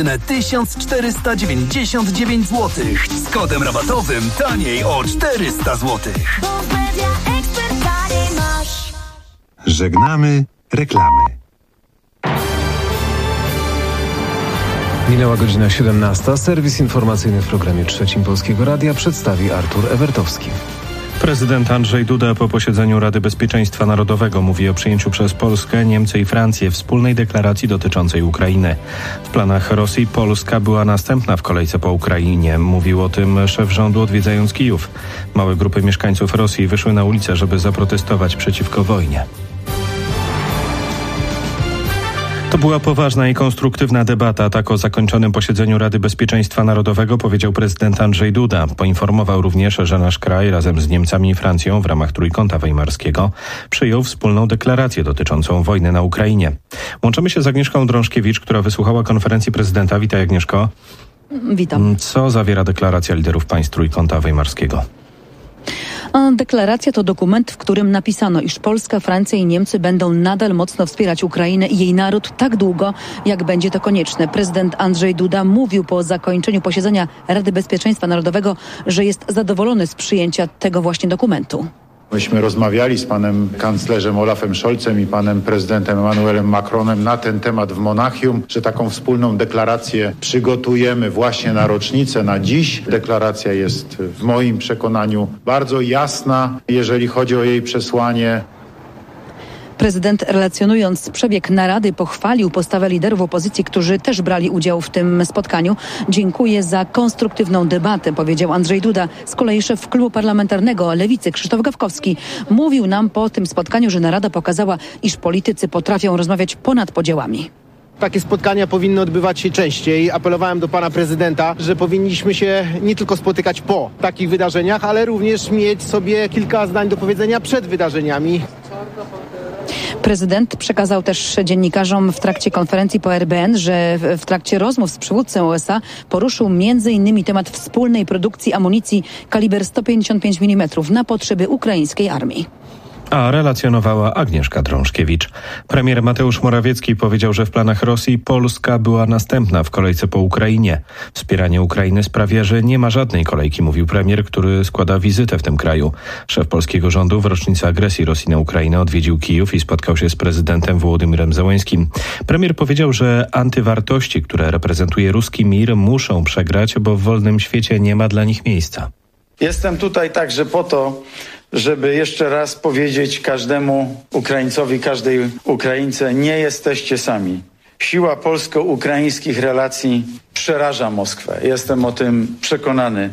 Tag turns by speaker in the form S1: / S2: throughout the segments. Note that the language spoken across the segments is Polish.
S1: jedyne 1499 zł. Z kodem rabatowym taniej o 400 zł.
S2: Żegnamy reklamy.
S3: Minęła godzina 17. Serwis informacyjny w programie Trzecim Polskiego Radia przedstawi Artur Ewertowski.
S4: Prezydent Andrzej Duda po posiedzeniu Rady Bezpieczeństwa Narodowego mówi o przyjęciu przez Polskę, Niemcy i Francję wspólnej deklaracji dotyczącej Ukrainy. W planach Rosji Polska była następna w kolejce po Ukrainie. Mówił o tym szef rządu, odwiedzając Kijów. Małe grupy mieszkańców Rosji wyszły na ulicę, żeby zaprotestować przeciwko wojnie. To była poważna i konstruktywna debata. Tak o zakończonym posiedzeniu Rady Bezpieczeństwa Narodowego powiedział prezydent Andrzej Duda. Poinformował również, że nasz kraj razem z Niemcami i Francją w ramach Trójkąta Weimarskiego przyjął wspólną deklarację dotyczącą wojny na Ukrainie. Łączymy się z Agnieszką Drążkiewicz, która wysłuchała konferencji prezydenta. Witaj, Agnieszko.
S5: Witam.
S4: Co zawiera deklaracja liderów państw Trójkąta Weimarskiego?
S5: Deklaracja to dokument, w którym napisano, iż Polska, Francja i Niemcy będą nadal mocno wspierać Ukrainę i jej naród tak długo, jak będzie to konieczne. Prezydent Andrzej Duda mówił po zakończeniu posiedzenia Rady Bezpieczeństwa Narodowego, że jest zadowolony z przyjęcia tego właśnie dokumentu.
S6: Myśmy rozmawiali z panem kanclerzem Olafem Scholzem i panem prezydentem Emmanuelem Macronem na ten temat w Monachium, że taką wspólną deklarację przygotujemy właśnie na rocznicę, na dziś. Deklaracja jest w moim przekonaniu bardzo jasna, jeżeli chodzi o jej przesłanie.
S5: Prezydent, relacjonując przebieg narady, pochwalił postawę liderów opozycji, którzy też brali udział w tym spotkaniu. Dziękuję za konstruktywną debatę, powiedział Andrzej Duda. Z kolei szef klubu parlamentarnego Lewicy Krzysztof Gawkowski mówił nam po tym spotkaniu, że narada pokazała, iż politycy potrafią rozmawiać ponad podziałami.
S7: Takie spotkania powinny odbywać się częściej. Apelowałem do pana prezydenta, że powinniśmy się nie tylko spotykać po takich wydarzeniach, ale również mieć sobie kilka zdań do powiedzenia przed wydarzeniami.
S5: Prezydent przekazał też dziennikarzom w trakcie konferencji po RBN, że w trakcie rozmów z przywódcą USA poruszył m.in. temat wspólnej produkcji amunicji kaliber 155 mm na potrzeby ukraińskiej armii.
S4: A relacjonowała Agnieszka Drążkiewicz. Premier Mateusz Morawiecki powiedział, że w planach Rosji Polska była następna w kolejce po Ukrainie. Wspieranie Ukrainy sprawia, że nie ma żadnej kolejki, mówił premier, który składa wizytę w tym kraju. Szef polskiego rządu w rocznicę agresji Rosji na Ukrainę odwiedził Kijów i spotkał się z prezydentem Wołodymyrem Zełenskim. Premier powiedział, że antywartości, które reprezentuje ruski mir, muszą przegrać, bo w wolnym świecie nie ma dla nich miejsca.
S8: Jestem tutaj także po to, żeby jeszcze raz powiedzieć każdemu Ukraińcowi, każdej Ukraińce, nie jesteście sami. Siła polsko-ukraińskich relacji przeraża Moskwę. Jestem o tym przekonany.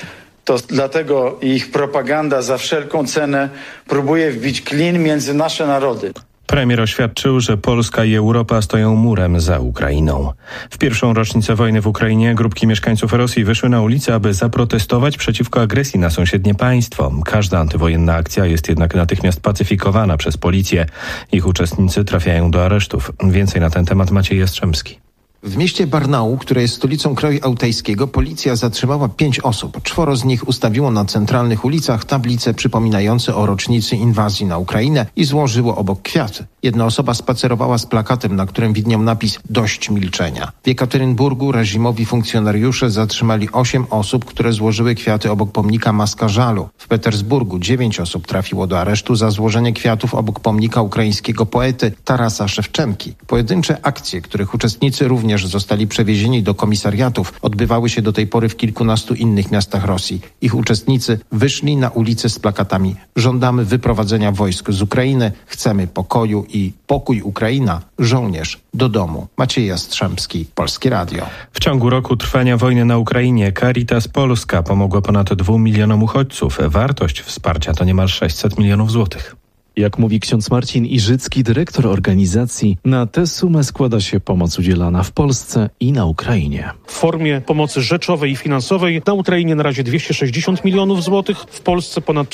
S8: To dlatego ich propaganda za wszelką cenę próbuje wbić klin między nasze narody.
S4: Premier oświadczył, że Polska i Europa stoją murem za Ukrainą. W pierwszą rocznicę wojny w Ukrainie grupki mieszkańców Rosji wyszły na ulicę, aby zaprotestować przeciwko agresji na sąsiednie państwo. Każda antywojenna akcja jest jednak natychmiast pacyfikowana przez policję. Ich uczestnicy trafiają do aresztów. Więcej na ten temat Maciej Jastrzębski.
S9: W mieście Barnau, które jest stolicą krajuałtajskiego, policja zatrzymała 5 osób. 4 z nich ustawiło na centralnych ulicach tablice przypominające o rocznicy inwazji na Ukrainę i złożyło obok kwiaty. Jedna osoba spacerowała z plakatem, na którym widniał napis „Dość milczenia”. W Jekaterynburgu reżimowi funkcjonariusze zatrzymali 8 osób, które złożyły kwiaty obok pomnika Maska Żalu. W Petersburgu 9 osób trafiło do aresztu za złożenie kwiatów obok pomnika ukraińskiego poety Tarasa Szewczenki. Pojedyncze akcje, których uczestnicy również zostali przewiezieni do komisariatów, odbywały się do tej pory w kilkunastu innych miastach Rosji. Ich uczestnicy wyszli na ulicę z plakatami „Żądamy wyprowadzenia wojsk z Ukrainy, chcemy pokoju” i „Pokój Ukraina, żołnierz do domu”. Maciej Jastrzębski, Polskie Radio.
S4: W ciągu roku trwania wojny na Ukrainie Caritas Polska pomogła ponad 2 milionom uchodźców. Wartość wsparcia to niemal 600 milionów złotych.
S10: Jak mówi ksiądz Marcin Iżycki, dyrektor organizacji, na tę sumę składa się pomoc udzielana w Polsce i na Ukrainie.
S11: W formie pomocy rzeczowej i finansowej na Ukrainie na razie 260 milionów złotych, w Polsce ponad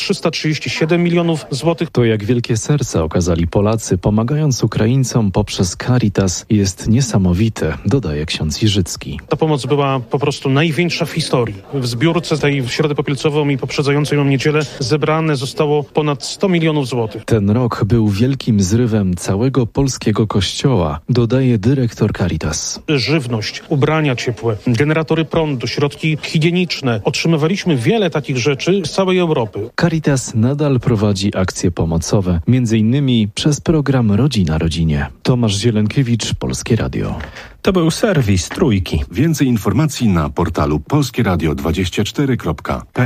S11: 337 milionów złotych.
S10: To, jak wielkie serce okazali Polacy, pomagając Ukraińcom poprzez Caritas, jest niesamowite, dodaje ksiądz Iżycki.
S11: Ta pomoc była po prostu największa w historii. W zbiórce tej w środę popielcową i poprzedzającą ją niedzielę zebrane zostało ponad 100 milionów złotych.
S10: Ten rok był wielkim zrywem całego polskiego kościoła, dodaje dyrektor Caritas.
S11: Żywność, ubrania ciepłe, generatory prądu, środki higieniczne. Otrzymywaliśmy wiele takich rzeczy z całej Europy.
S10: Caritas nadal prowadzi akcje pomocowe, m.in. przez program Rodzina Rodzinie. Tomasz Zielenkiewicz, Polskie Radio.
S4: To był serwis Trójki.
S2: Więcej informacji na portalu polskieradio24.pl.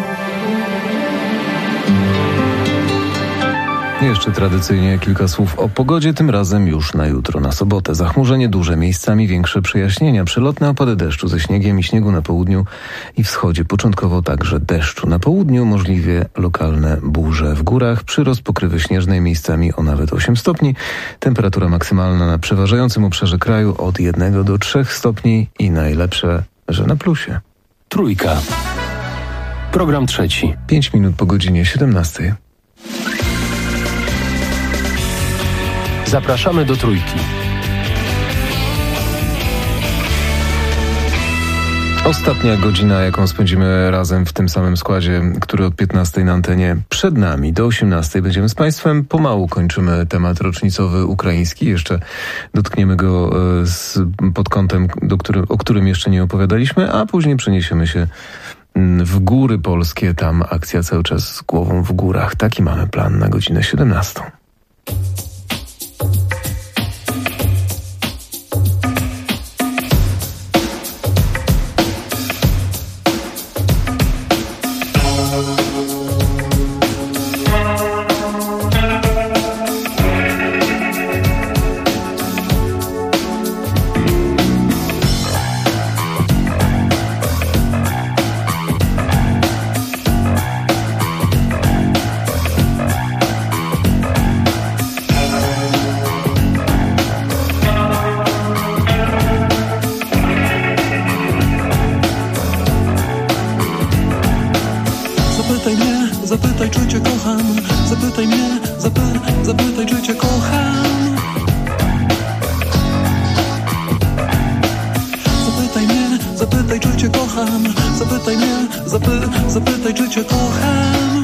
S3: Jeszcze tradycyjnie kilka słów o pogodzie, tym razem już na jutro, na sobotę. Zachmurzenie duże, miejscami większe przejaśnienia, przelotne opady deszczu ze śniegiem i śniegu na południu i wschodzie. Początkowo także deszczu. Na południu możliwie lokalne burze. W górach przyrost pokrywy śnieżnej miejscami o nawet 8 stopni. Temperatura maksymalna na przeważającym obszarze kraju od 1 do 3 stopni i najlepsze, że na plusie.
S1: Trójka. Program trzeci.
S3: 5 minut po godzinie 17.
S1: Zapraszamy do Trójki.
S3: Ostatnia godzina, jaką spędzimy razem w tym samym składzie, który od 15 na antenie przed nami. Do 18 będziemy z Państwem. Pomału kończymy temat rocznicowy ukraiński. Jeszcze dotkniemy go pod kątem, o którym jeszcze nie opowiadaliśmy, a później przeniesiemy się w góry polskie. Tam akcja cały czas z głową w górach. Taki mamy plan na godzinę 17.
S12: Zapytaj, czy cię kocham. Zapytaj mnie, zapytaj, czy cię kocham. Zapytaj mnie, zapytaj, czy cię kocham. Zapytaj mnie, zapytaj, czy cię kocham.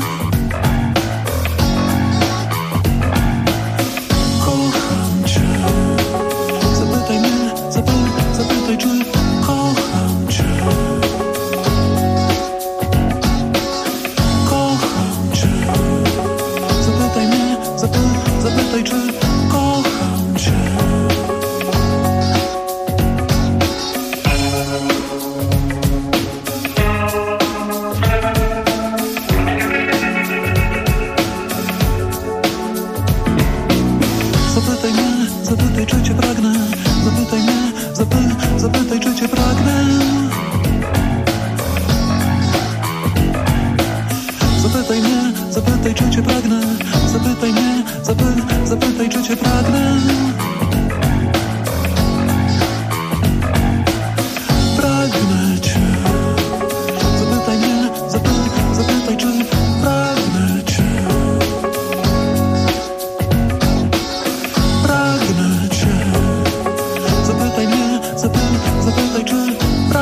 S12: Kocham cię. Zapytaj mnie, zapytaj, czy kocham cię. Zapytaj, czy kocham cię. Zapytaj mnie, zapytaj, czy cię pragnę. Zapytaj mnie, zapytaj, czy cię pragnę. Zapytaj mnie, zapytaj, czy cię pragnę. Zapytaj mnie, zapytaj, czy cię pragnę. Pragnę cię. Zapytaj mnie, zapytaj, czy pragnę cię. Pragnę cię. Zapytaj mnie, zapytaj, czy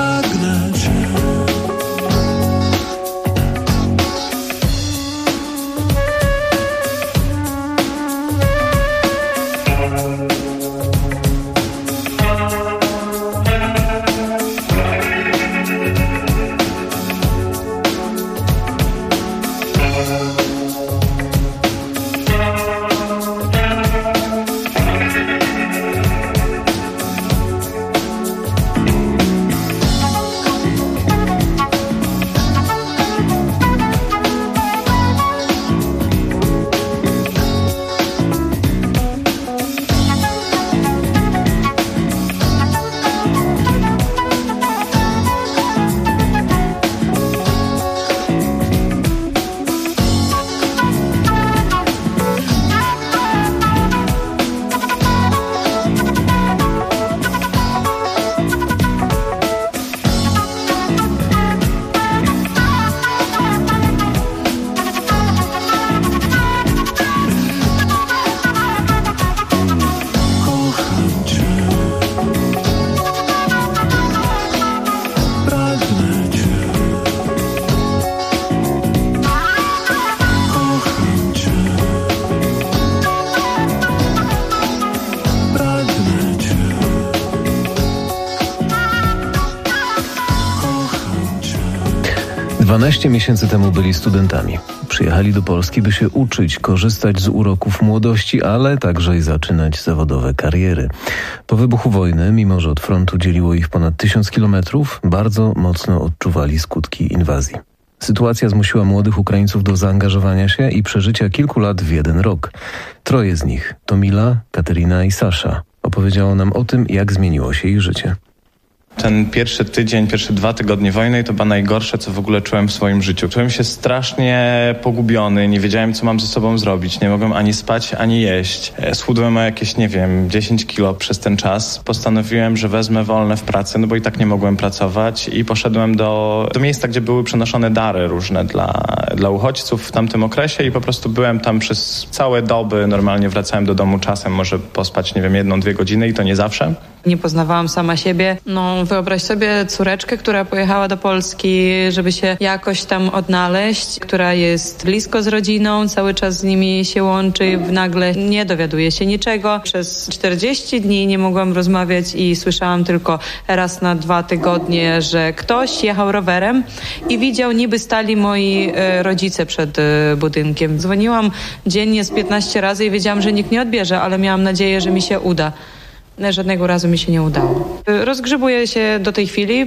S3: 12 miesięcy temu byli studentami. Przyjechali do Polski, by się uczyć, korzystać z uroków młodości, ale także i zaczynać zawodowe kariery. Po wybuchu wojny, mimo że od frontu dzieliło ich ponad 1000 kilometrów, bardzo mocno odczuwali skutki inwazji. Sytuacja zmusiła młodych Ukraińców do zaangażowania się i przeżycia kilku lat w jeden rok. 3 z nich, Tomila, Kateryna i Sasza, opowiedziało nam o tym, jak zmieniło się ich życie.
S13: Ten pierwszy tydzień, pierwsze 2 tygodnie wojny to było najgorsze, co w ogóle czułem w swoim życiu. Czułem się strasznie pogubiony, nie wiedziałem, co mam ze sobą zrobić. Nie mogłem ani spać, ani jeść. Schudłem o jakieś, 10 kilo przez ten czas. Postanowiłem, że wezmę wolne w pracy, bo i tak nie mogłem pracować i poszedłem do miejsca, gdzie były przenoszone dary różne dla uchodźców w tamtym okresie i po prostu byłem tam przez całe doby. Normalnie wracałem do domu czasem, może pospać, 1-2 godziny i to nie zawsze.
S14: Nie poznawałam sama siebie. Wyobraź sobie córeczkę, która pojechała do Polski, żeby się jakoś tam odnaleźć, która jest blisko z rodziną, cały czas z nimi się łączy, nagle nie dowiaduje się niczego. Przez 40 dni nie mogłam rozmawiać i słyszałam tylko raz na 2 tygodnie, że ktoś jechał rowerem i widział, niby stali moi rodzice przed budynkiem. Dzwoniłam dziennie z 15 razy i wiedziałam, że nikt nie odbierze, ale miałam nadzieję, że mi się uda. Żadnego razu mi się nie udało. Rozgrzebuję się do tej chwili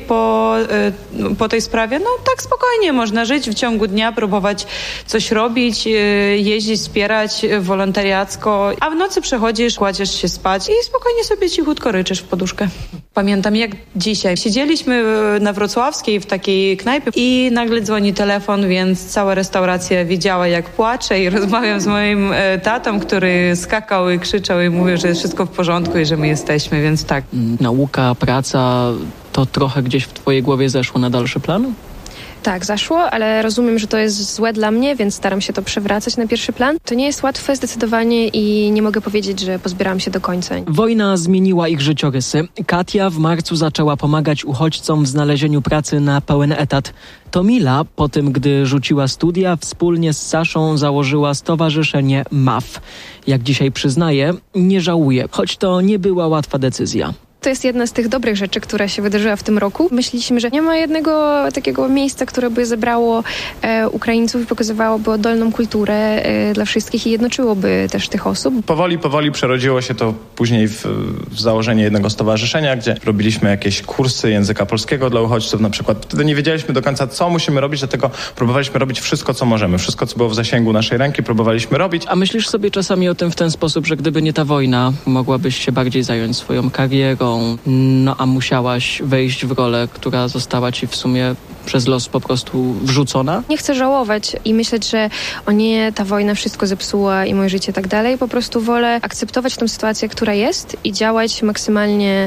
S14: po tej sprawie. Tak spokojnie można żyć w ciągu dnia, próbować coś robić, jeździć, wspierać wolontariacko, a w nocy przechodzisz, kładziesz się spać i spokojnie sobie cichutko ryczysz w poduszkę. Pamiętam jak dzisiaj. Siedzieliśmy na Wrocławskiej w takiej knajpie i nagle dzwoni telefon, więc cała restauracja widziała jak płaczę i rozmawiam z moim tatą, który skakał i krzyczał i mówił, że jest wszystko w porządku i że my jesteśmy, więc tak.
S15: Nauka, praca, to trochę gdzieś w twojej głowie zeszło na dalszy plan?
S16: Tak, zaszło, ale rozumiem, że to jest złe dla mnie, więc staram się to przewracać na pierwszy plan. To nie jest łatwe zdecydowanie i nie mogę powiedzieć, że pozbieram się do końca.
S15: Wojna zmieniła ich życiorysy. Katia w marcu zaczęła pomagać uchodźcom w znalezieniu pracy na pełen etat. Tomila, po tym gdy rzuciła studia, wspólnie z Saszą założyła stowarzyszenie MAF. Jak dzisiaj przyznaje, nie żałuje, choć to nie była łatwa decyzja.
S16: To jest jedna z tych dobrych rzeczy, która się wydarzyła w tym roku. Myśleliśmy, że nie ma jednego takiego miejsca, które by zebrało Ukraińców i pokazywałoby oddolną kulturę dla wszystkich i jednoczyłoby też tych osób.
S13: Powoli przerodziło się to później w założenie jednego stowarzyszenia, gdzie robiliśmy jakieś kursy języka polskiego dla uchodźców na przykład. Wtedy nie wiedzieliśmy do końca, co musimy robić, dlatego próbowaliśmy robić wszystko, co możemy. Wszystko, co było w zasięgu naszej ręki, próbowaliśmy robić.
S15: A myślisz sobie czasami o tym w ten sposób, że gdyby nie ta wojna, mogłabyś się bardziej zająć swoją karierą, a musiałaś wejść w rolę, która została ci w sumie przez los po prostu wrzucona?
S16: Nie chcę żałować i myśleć, że o nie, ta wojna wszystko zepsuła i moje życie tak dalej. Po prostu wolę akceptować tę sytuację, która jest i działać maksymalnie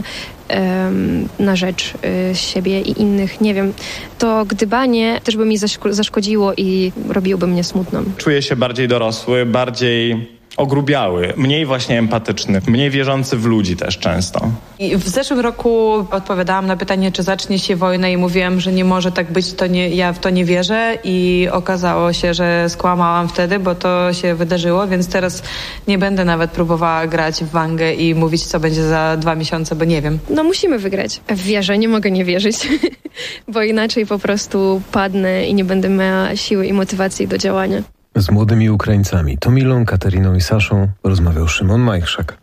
S16: na rzecz siebie i innych. Nie wiem, to gdybanie też by mi zaszkodziło i robiłoby mnie smutną.
S13: Czuję się bardziej dorosły, bardziej ogrubiały, mniej właśnie empatyczny, mniej wierzący w ludzi też często.
S14: I w zeszłym roku odpowiadałam na pytanie, czy zacznie się wojna i mówiłam, że nie może tak być, ja w to nie wierzę i okazało się, że skłamałam wtedy, bo to się wydarzyło, więc teraz nie będę nawet próbowała grać w wangę i mówić, co będzie za 2 miesiące, bo nie wiem.
S16: Musimy wygrać. W wierze nie mogę nie wierzyć, bo inaczej po prostu padnę i nie będę miała siły i motywacji do działania.
S3: Z młodymi Ukraińcami Tomilą, Kateryną i Saszą rozmawiał Szymon Majchrzak.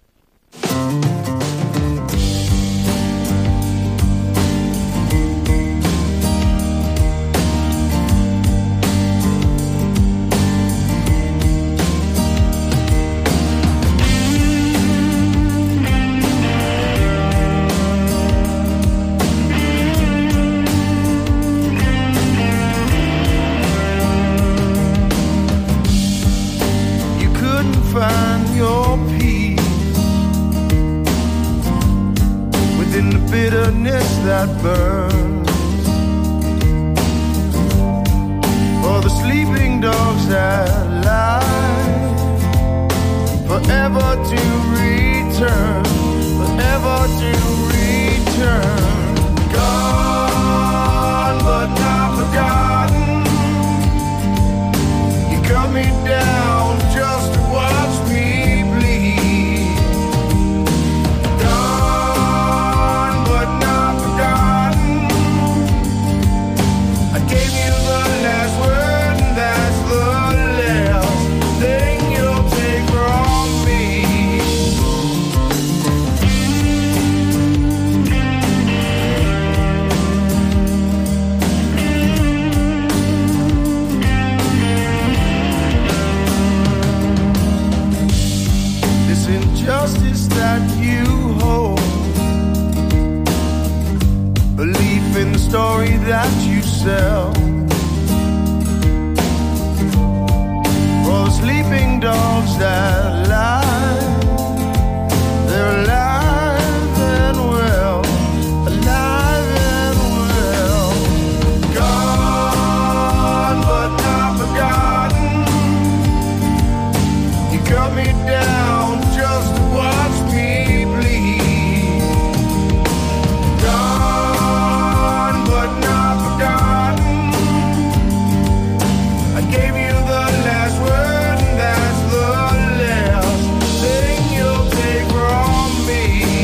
S17: Find your peace within the bitterness that burns. For the sleeping dogs that lie, forever to return, forever to return. Gone but not forgotten. You cut me down just to watch me bleed. Gone but not forgotten. I gave you the story that you sell. For the sleeping dogs that lie, they're alive and well, alive and well. Gone but not forgotten. You cut me down just to watch me bleed. Gone but not forgotten. I gave you the last word, and that's the last thing you'll take from me.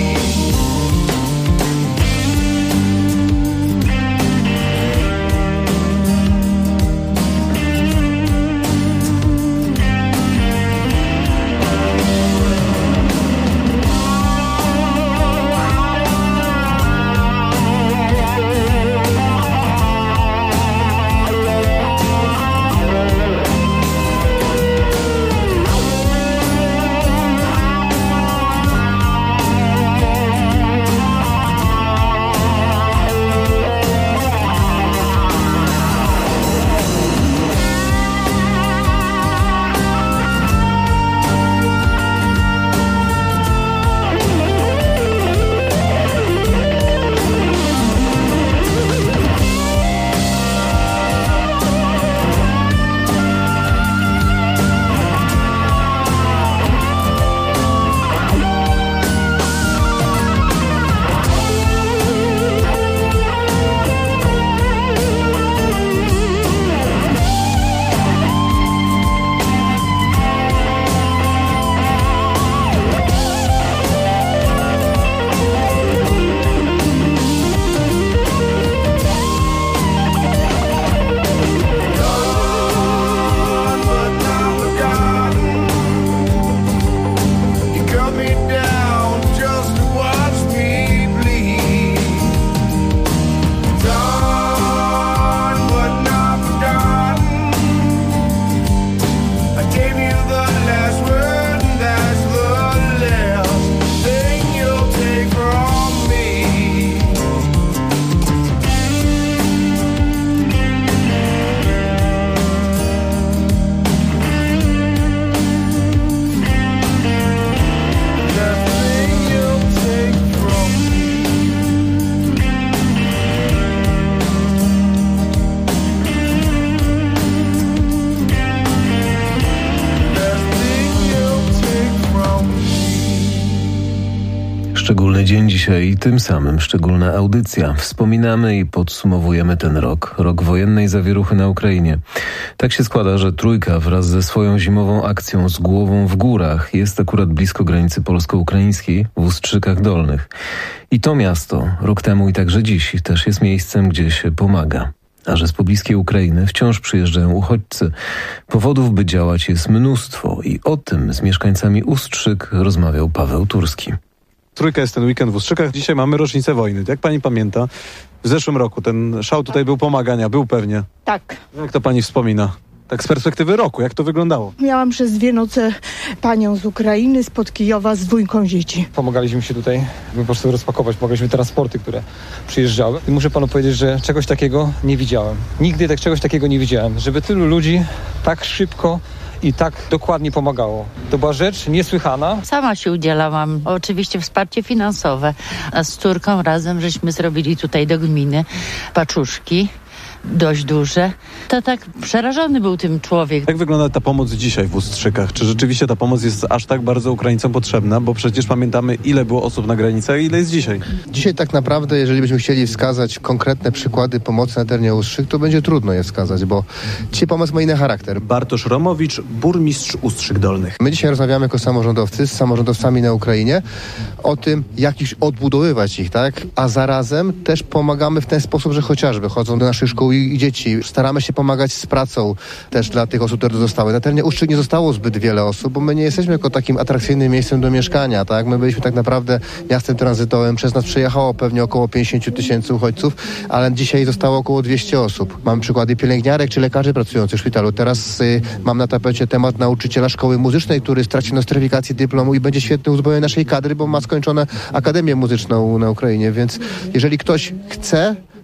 S3: Szczególny dzień dzisiaj i tym samym szczególna audycja. Wspominamy i podsumowujemy ten rok wojennej zawieruchy na Ukrainie. Tak się składa, że Trójka wraz ze swoją zimową akcją z głową w górach jest akurat blisko granicy polsko-ukraińskiej w Ustrzykach Dolnych. I to miasto rok temu i także dziś też jest miejscem, gdzie się pomaga. A że z pobliskiej Ukrainy wciąż przyjeżdżają uchodźcy. Powodów, by działać, jest mnóstwo i o tym z mieszkańcami Ustrzyk rozmawiał Paweł Turski.
S18: Trójka jest ten weekend w Ustrzykach. Dzisiaj mamy rocznicę wojny. Jak pani pamięta, w zeszłym roku ten szał tutaj był pomagania, był pewnie.
S19: Tak.
S18: Jak to pani wspomina? Tak z perspektywy roku, jak to wyglądało?
S19: Miałam przez 2 noce panią z Ukrainy, spod Kijowa z 2 dzieci.
S20: Pomagaliśmy się tutaj po prostu rozpakować, pomagaliśmy transporty, które przyjeżdżały. I muszę panu powiedzieć, że czegoś takiego nie widziałem. Nigdy czegoś takiego nie widziałem, żeby tylu ludzi tak szybko i tak dokładnie pomagało. To była rzecz niesłychana.
S21: Sama się udzielałam. Oczywiście wsparcie finansowe. A z córką razem żeśmy zrobili tutaj do gminy paczuszki. Dość duże. To tak przerażony był tym człowiek.
S18: Jak wygląda ta pomoc dzisiaj w Ustrzykach? Czy rzeczywiście ta pomoc jest aż tak bardzo Ukraińcom potrzebna? Bo przecież pamiętamy, ile było osób na granicach, a ile jest dzisiaj.
S22: Dzisiaj tak naprawdę, jeżeli byśmy chcieli wskazać konkretne przykłady pomocy na terenie Ustrzyk, to będzie trudno je wskazać, bo dzisiaj pomoc ma inny charakter.
S18: Bartosz Romowicz, burmistrz Ustrzyk Dolnych.
S22: My dzisiaj rozmawiamy jako samorządowcy z samorządowcami na Ukrainie o tym, jak ich odbudowywać ich, tak? A zarazem też pomagamy w ten sposób, że chociażby chodzą do naszych szkół i dzieci. Staramy się pomagać z pracą też dla tych osób, które zostały. Na terenie Ustrzyk nie zostało zbyt wiele osób, bo my nie jesteśmy jako takim atrakcyjnym miejscem do mieszkania, tak? My byliśmy tak naprawdę miastem tranzytowym. Przez nas przejechało pewnie około 50 000 uchodźców, ale dzisiaj zostało około 200 osób. Mamy przykłady pielęgniarek czy lekarzy pracujących w szpitalu. Teraz mam na tapecie temat nauczyciela szkoły muzycznej, który straci nostryfikację dyplomu i będzie świetnym uzbrojeniem naszej kadry, bo ma skończone Akademię Muzyczną na Ukrainie, więc jeżeli ktoś chce,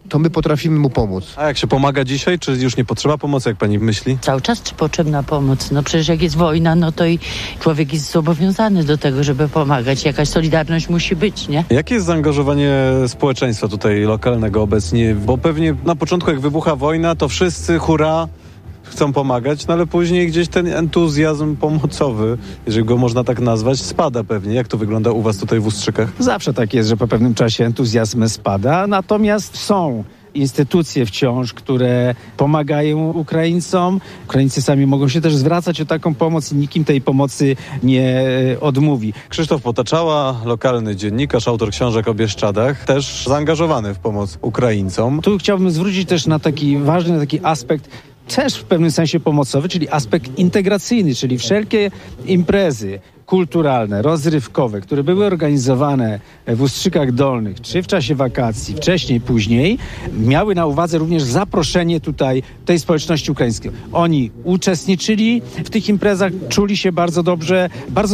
S22: to my potrafimy mu pomóc.
S18: A jak się pomaga dzisiaj, czy już nie potrzeba pomocy, jak pani myśli?
S21: Cały czas czy potrzebna pomoc? No przecież jak jest wojna, no to i człowiek jest zobowiązany do tego, żeby pomagać. Jakaś solidarność musi być, nie?
S18: Jakie jest zaangażowanie społeczeństwa tutaj lokalnego obecnie? Bo pewnie na początku, jak wybucha wojna, to wszyscy hurra chcą pomagać, no ale później gdzieś ten entuzjazm pomocowy, jeżeli go można tak nazwać, spada pewnie. Jak to wygląda u was tutaj w Ustrzykach?
S6: Zawsze tak jest, że po pewnym czasie entuzjazm spada, natomiast są instytucje wciąż, które pomagają Ukraińcom. Ukraińcy sami mogą się też zwracać o taką pomoc i nikim tej pomocy nie odmówi.
S18: Krzysztof Potaczała, lokalny dziennikarz, autor książek o Bieszczadach, też zaangażowany w pomoc Ukraińcom.
S6: Tu chciałbym zwrócić też na taki ważny aspekt, też w pewnym sensie pomocowy, czyli aspekt integracyjny, czyli wszelkie imprezy kulturalne, rozrywkowe, które były organizowane w Ustrzykach Dolnych, czy w czasie wakacji, wcześniej, później, miały na uwadze również zaproszenie tutaj tej społeczności ukraińskiej. Oni uczestniczyli w tych imprezach, czuli się bardzo dobrze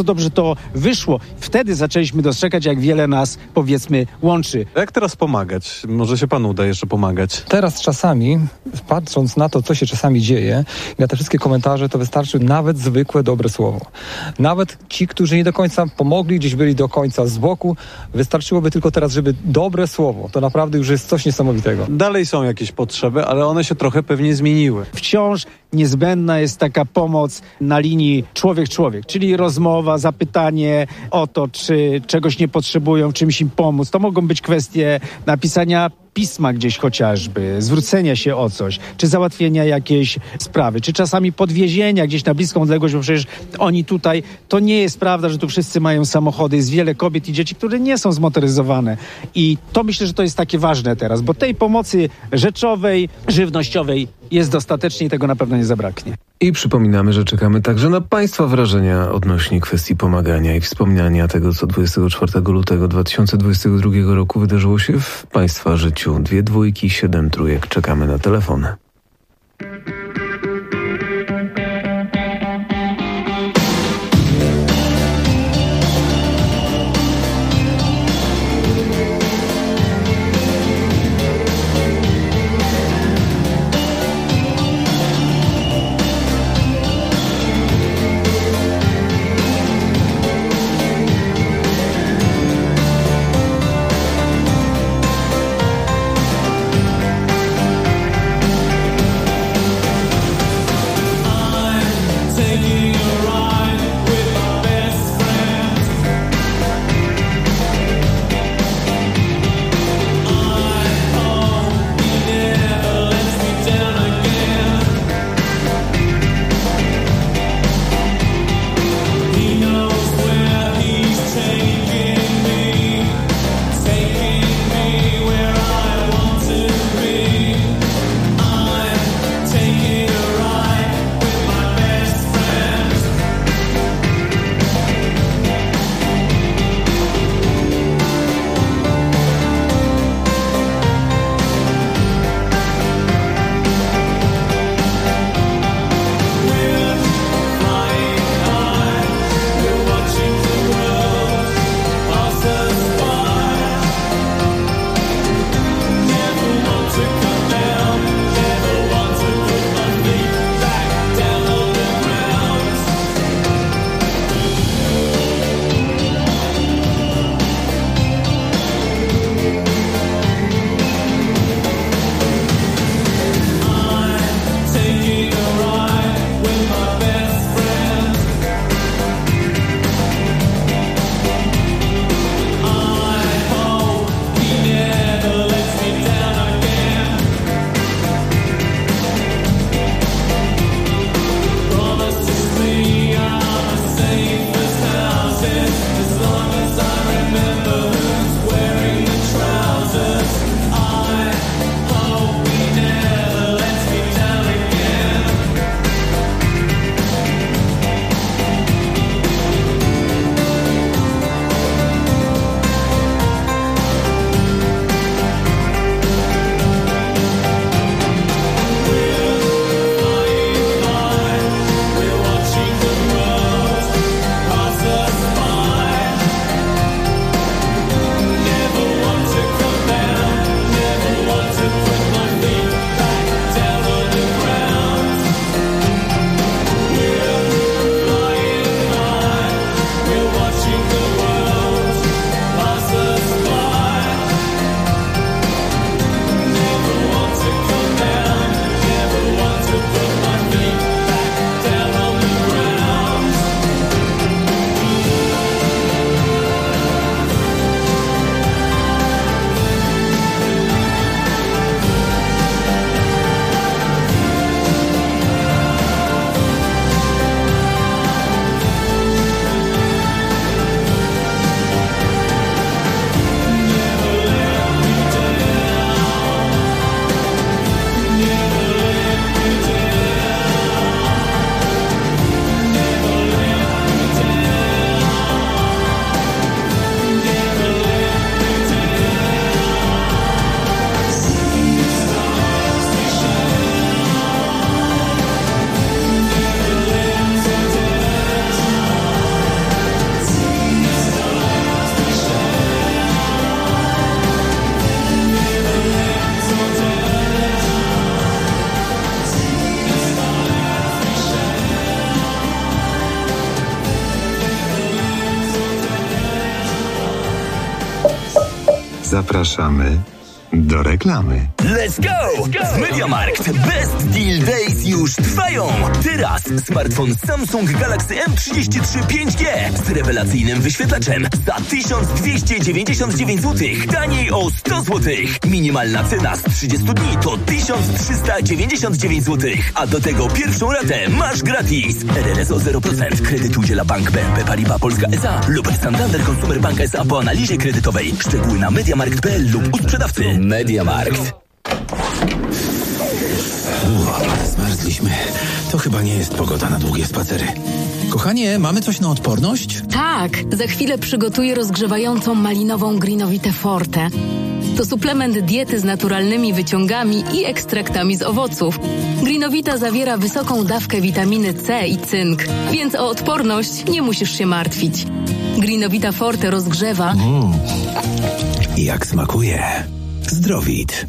S6: to wyszło. Wtedy zaczęliśmy dostrzegać, jak wiele nas, powiedzmy, łączy.
S18: Jak teraz pomagać? Może się panu uda jeszcze pomagać?
S20: Teraz czasami, patrząc na to, co się czasami dzieje, na te wszystkie komentarze, to wystarczy nawet zwykłe, dobre słowo. Nawet ci, którzy nie do końca pomogli, gdzieś byli do końca z boku, wystarczyłoby tylko teraz, żeby dobre słowo, to naprawdę już jest coś niesamowitego.
S18: Dalej są jakieś potrzeby, ale one się trochę pewnie zmieniły.
S6: Wciąż niezbędna jest taka pomoc na linii człowiek-człowiek, czyli rozmowa, zapytanie o to, czy czegoś nie potrzebują, czymś im pomóc. To mogą być kwestie napisania pisma gdzieś chociażby, zwrócenia się o coś, czy załatwienia jakiejś sprawy, czy czasami podwiezienia gdzieś na bliską odległość, bo przecież oni tutaj, to nie jest prawda, że tu wszyscy mają samochody, jest wiele kobiet i dzieci, które nie są zmotoryzowane. I to myślę, że to jest takie ważne teraz, bo tej pomocy rzeczowej, żywnościowej jest dostatecznie i tego na pewno nie zabraknie.
S3: I przypominamy, że czekamy także na Państwa wrażenia odnośnie kwestii pomagania i wspominania tego, co 24 lutego 2022 roku wydarzyło się w Państwa życiu. 2 dwójki, 7 trójek. Czekamy na telefony.
S2: Zapraszamy do reklamy.
S1: Let's go! W MediaMarkt Best Deal Days już trwają! Teraz smartfon Samsung Galaxy M33 5G z rewelacyjnym wyświetlaczem za 1299 zł. Taniej o 100 zł. Minimalna cena z 30 dni to 1399 zł. A do tego pierwszą ratę masz gratis. RRSO 0%. Kredyt udziela Bank BNP Paribas Polska S.A. lub Santander Consumer Bank S.A. po analizie kredytowej. Szczegóły na mediamarkt.pl lub u sprzedawcy. MediaMarkt.
S5: Zmarzliśmy. To chyba nie jest pogoda na długie spacery. Kochanie, mamy coś na odporność?
S7: Tak, za chwilę przygotuję rozgrzewającą malinową Greenowitę Forte. To suplement diety z naturalnymi wyciągami i ekstraktami z owoców. Greenowita zawiera wysoką dawkę witaminy C i cynk, więc o odporność nie musisz się martwić. Greenowita Forte rozgrzewa.
S5: Jak smakuje. Zdrowit.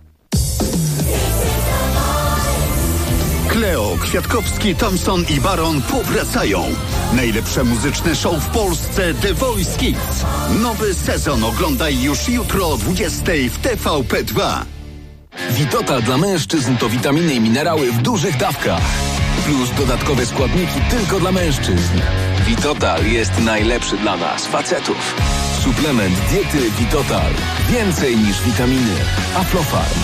S23: Kleo, Kwiatkowski, Thompson i Baron powracają. Najlepsze muzyczne show w Polsce The Voice Kids. Nowy sezon oglądaj już jutro o 20:00 w TVP2.
S1: Vitotal dla mężczyzn to witaminy i minerały w dużych dawkach. Plus dodatkowe składniki tylko dla mężczyzn. Vitotal jest najlepszy dla nas, facetów. Suplement diety Vitotal. Więcej niż witaminy. Aflofarm.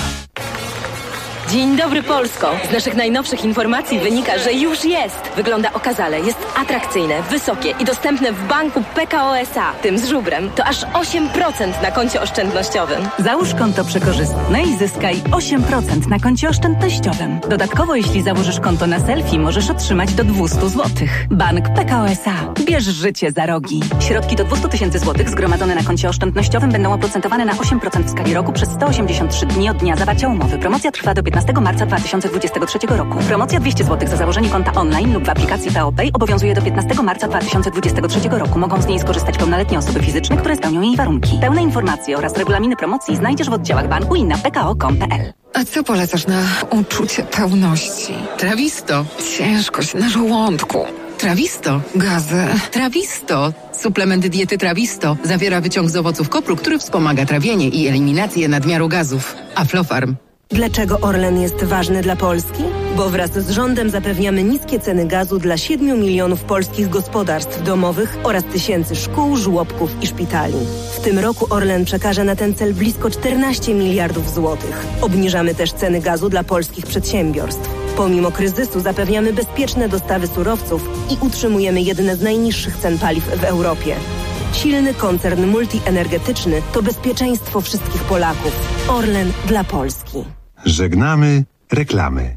S24: Dzień dobry, Polsko! Z naszych najnowszych informacji wynika, że już jest. Wygląda okazale, jest atrakcyjne, wysokie i dostępne w banku PKO SA. Tym z żubrem to aż 8% na koncie oszczędnościowym.
S25: Załóż konto przekorzystne i zyskaj 8% na koncie oszczędnościowym. Dodatkowo, jeśli założysz konto na selfie, możesz otrzymać do 200 zł. Bank PKO SA. Bierz życie za rogi. Środki do 200 000 zł zgromadzone na koncie oszczędnościowym będą oprocentowane na 8% w skali roku przez 183 dni od dnia zawarcia umowy. Promocja trwa do 15 marca 2023 roku. Promocja 200 zł za założenie konta online lub w aplikacji PO Pay obowiązuje do 15 marca 2023 roku. Mogą z niej skorzystać pełnoletnie osoby fizyczne, które spełnią jej warunki. Pełne informacje oraz regulaminy promocji znajdziesz w oddziałach banku i na pko.com.pl.
S26: A co polecasz na uczucie pełności? Trawisto. Ciężkość na żołądku. Trawisto. Gazy. Trawisto. Suplement diety Trawisto zawiera wyciąg z owoców kopru, który wspomaga trawienie i eliminację nadmiaru gazów. Aflofarm.
S27: Dlaczego Orlen jest ważny dla Polski? Bo wraz z rządem zapewniamy niskie ceny gazu dla 7 milionów polskich gospodarstw domowych oraz tysięcy szkół, żłobków i szpitali. W tym roku Orlen przekaże na ten cel blisko 14 miliardów złotych. Obniżamy też ceny gazu dla polskich przedsiębiorstw. Pomimo kryzysu zapewniamy bezpieczne dostawy surowców i utrzymujemy jedne z najniższych cen paliw w Europie. Silny koncern multienergetyczny to bezpieczeństwo wszystkich Polaków. Orlen dla Polski.
S2: Żegnamy reklamy.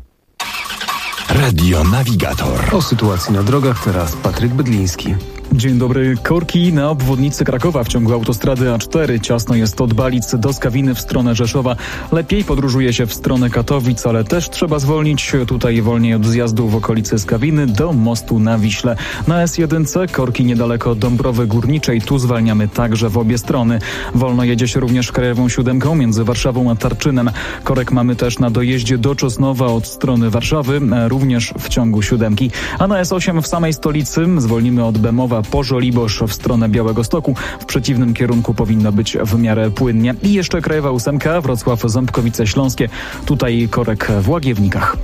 S5: Radio Navigator.
S3: O sytuacji na drogach teraz Patryk Bydliński.
S28: Dzień dobry. Korki na obwodnicy Krakowa w ciągu autostrady A4. Ciasno jest od Balic do Skawiny w stronę Rzeszowa. Lepiej podróżuje się w stronę Katowic, ale też trzeba zwolnić. Tutaj wolniej od zjazdu w okolicy Skawiny do mostu na Wiśle. Na S1 korki niedaleko Dąbrowy Górniczej. Tu zwalniamy także w obie strony. Wolno jedzie się również Krajową 7 między Warszawą a Tarczynem. Korek mamy też na dojeździe do Czosnowa od strony Warszawy, również w ciągu 7. A na S8 w samej stolicy zwolnimy od Bemowa po Żoliborz w stronę Białegostoku. W przeciwnym kierunku powinno być w miarę płynnie. I jeszcze Krajowa 8, Wrocław-Ząbkowice Śląskie. Tutaj korek w Łagiewnikach.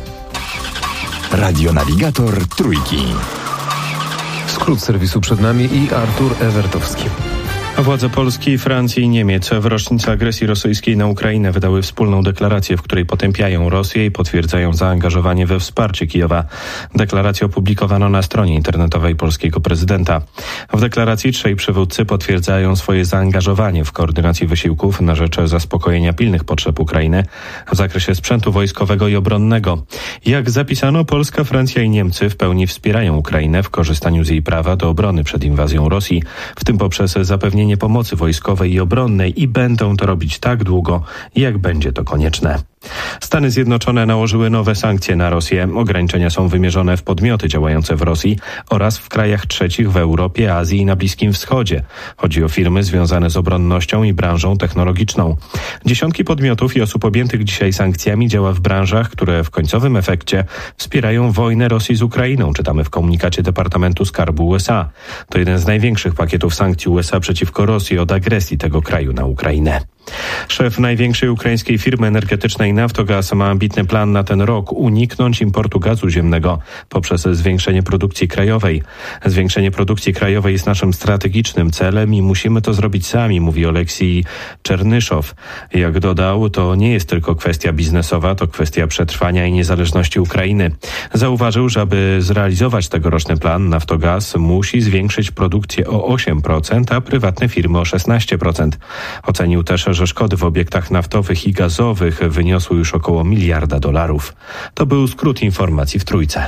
S5: Radio Navigator Trójki.
S3: Skrót serwisu przed nami i Artur Ewertowski.
S4: Władze Polski, Francji i Niemiec w rocznicę agresji rosyjskiej na Ukrainę wydały wspólną deklarację, w której potępiają Rosję i potwierdzają zaangażowanie we wsparcie Kijowa. Deklarację opublikowano na stronie internetowej polskiego prezydenta. W deklaracji trzej przywódcy potwierdzają swoje zaangażowanie w koordynacji wysiłków na rzecz zaspokojenia pilnych potrzeb Ukrainy w zakresie sprzętu wojskowego i obronnego. Jak zapisano, Polska, Francja i Niemcy w pełni wspierają Ukrainę w korzystaniu z jej prawa do obrony przed inwazją Rosji, w tym poprzez zapewnienie pomocy wojskowej i obronnej i będą to robić tak długo, jak będzie to konieczne. Stany Zjednoczone nałożyły nowe sankcje na Rosję. Ograniczenia są wymierzone w podmioty działające w Rosji oraz w krajach trzecich w Europie, Azji i na Bliskim Wschodzie. Chodzi o firmy związane z obronnością i branżą technologiczną. Dziesiątki podmiotów i osób objętych dzisiaj sankcjami działa w branżach, które w końcowym efekcie wspierają wojnę Rosji z Ukrainą, czytamy w komunikacie Departamentu Skarbu USA. To jeden z największych pakietów sankcji USA przeciwko Rosji od agresji tego kraju na Ukrainę. Szef największej ukraińskiej firmy energetycznej Naftogaz ma ambitny plan na ten rok uniknąć importu gazu ziemnego poprzez zwiększenie produkcji krajowej. Zwiększenie produkcji krajowej jest naszym strategicznym celem i musimy to zrobić sami, mówi Oleksij Czernyszow. Jak dodał, to nie jest tylko kwestia biznesowa, to kwestia przetrwania i niezależności Ukrainy. Zauważył, że aby zrealizować tegoroczny plan, Naftogaz musi zwiększyć produkcję o 8%, a prywatne firmy o 16%. Ocenił też, że szkody w obiektach naftowych i gazowych wyniosły już około $1 miliarda. To był skrót informacji w Trójce.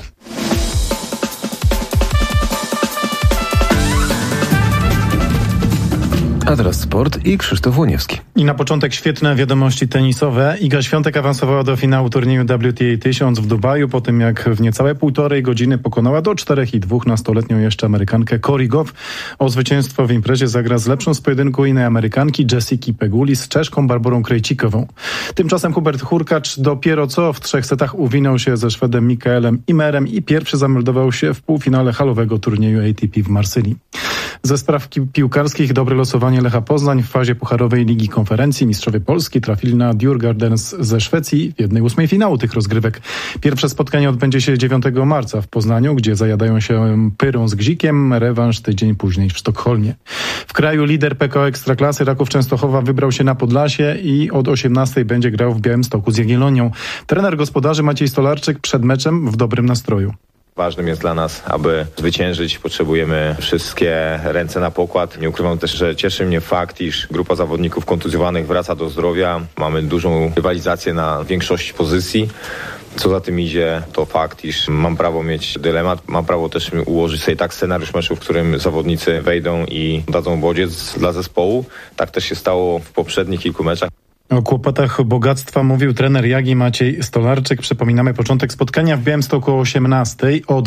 S3: A teraz sport i Krzysztof Łoniewski.
S8: I na początek świetne wiadomości tenisowe. Iga Świątek awansowała do finału turnieju WTA 1000 w Dubaju po tym, jak w niecałe 1,5 godziny pokonała do 4,2 nastoletnią jeszcze Amerykankę Cory Gauff. O zwycięstwo w imprezie zagra z lepszą z pojedynku innej Amerykanki Jessiki Peguli z Czeszką Barborą Krejcikową. Tymczasem Hubert Hurkacz dopiero co w 3 setach uwinął się ze Szwedem Mikaelem Imerem i pierwszy zameldował się w półfinale halowego turnieju ATP w Marsylii. Ze spraw piłkarskich dobre losowanie Lecha Poznań w fazie pucharowej Ligi Konferencji. Mistrzowie Polski trafili na Djurgardens ze Szwecji w 1/8 finału tych rozgrywek. Pierwsze spotkanie odbędzie się 9 marca w Poznaniu, gdzie zajadają się Pyrą z Gzikiem, rewanż tydzień później w Sztokholmie. W kraju lider PKO Ekstraklasy Raków Częstochowa wybrał się na Podlasie i od 18 będzie grał w Białymstoku z Jagiellonią. Trener gospodarzy Maciej Stolarczyk przed meczem w dobrym nastroju.
S9: Ważnym jest dla nas, aby zwyciężyć. Potrzebujemy wszystkie ręce na pokład. Nie ukrywam też, że cieszy mnie fakt, iż grupa zawodników kontuzjowanych wraca do zdrowia. Mamy dużą rywalizację na większości pozycji. Co za tym idzie, to fakt, iż mam prawo mieć dylemat. Mam prawo też ułożyć sobie tak scenariusz meczu, w którym zawodnicy wejdą i dadzą bodziec dla zespołu. Tak też się stało w poprzednich kilku meczach.
S8: O kłopotach bogactwa mówił trener Jagi Maciej Stolarczyk. Przypominamy początek spotkania w Białymstoku o 18:00. O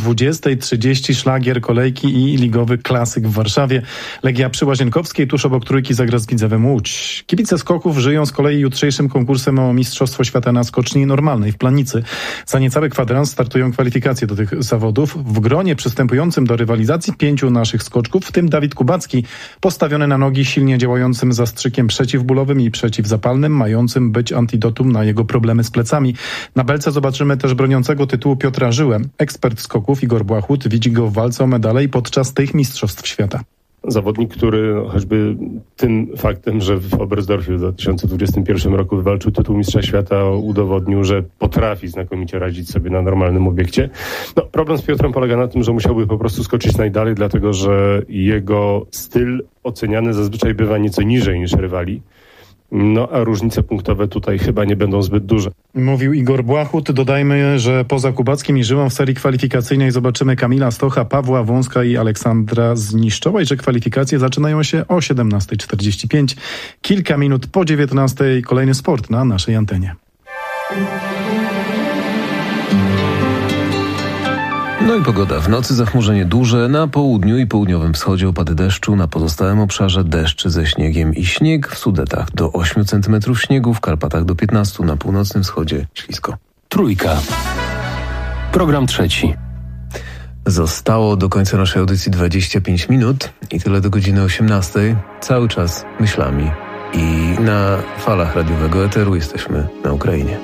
S8: 20:30 szlagier kolejki i ligowy klasyk w Warszawie. Legia przy Łazienkowskiej tuż obok Trójki zagra z Widzewem Łódź. Kibice Skoków żyją z kolei jutrzejszym konkursem o Mistrzostwo Świata na skoczni normalnej w Planicy. Za niecały kwadrans startują kwalifikacje do tych zawodów. W gronie przystępującym do rywalizacji 5 naszych skoczków, w tym Dawid Kubacki, postawiony na nogi silnie działającym zastrzykiem przeciwbólowym i przeciwzapalnym, mającym być antidotum na jego problemy z plecami. Na belce zobaczymy też broniącego tytułu Piotra Żyłę. Ekspert skoków Igor Błachut widzi go w walce o medale i podczas tych mistrzostw świata.
S10: Zawodnik, który choćby tym faktem, że w Oberstdorfie w 2021 roku wywalczył tytuł mistrza świata, udowodnił, że potrafi znakomicie radzić sobie na normalnym obiekcie. Problem z Piotrem polega na tym, że musiałby po prostu skoczyć najdalej, dlatego że jego styl oceniany zazwyczaj bywa nieco niżej niż rywali. A różnice punktowe tutaj chyba nie będą zbyt duże.
S8: Mówił Igor Błachut. Dodajmy, że poza Kubackim i Żyłą w serii kwalifikacyjnej zobaczymy Kamila Stocha, Pawła Wąska i Aleksandra Zniszczoła i że kwalifikacje zaczynają się o 17:45. Kilka minut po 19:00 kolejny sport na naszej antenie.
S3: No i pogoda. W nocy zachmurzenie duże, na południu i południowym wschodzie opady deszczu, na pozostałym obszarze deszcz ze śniegiem i śnieg, w Sudetach do 8 cm śniegu, w Karpatach do 15, na północnym wschodzie ślisko.
S11: Trójka. Program trzeci.
S3: Zostało do końca naszej audycji 25 minut i tyle do godziny 18:00. Cały czas myślami i na falach radiowego eteru jesteśmy na Ukrainie.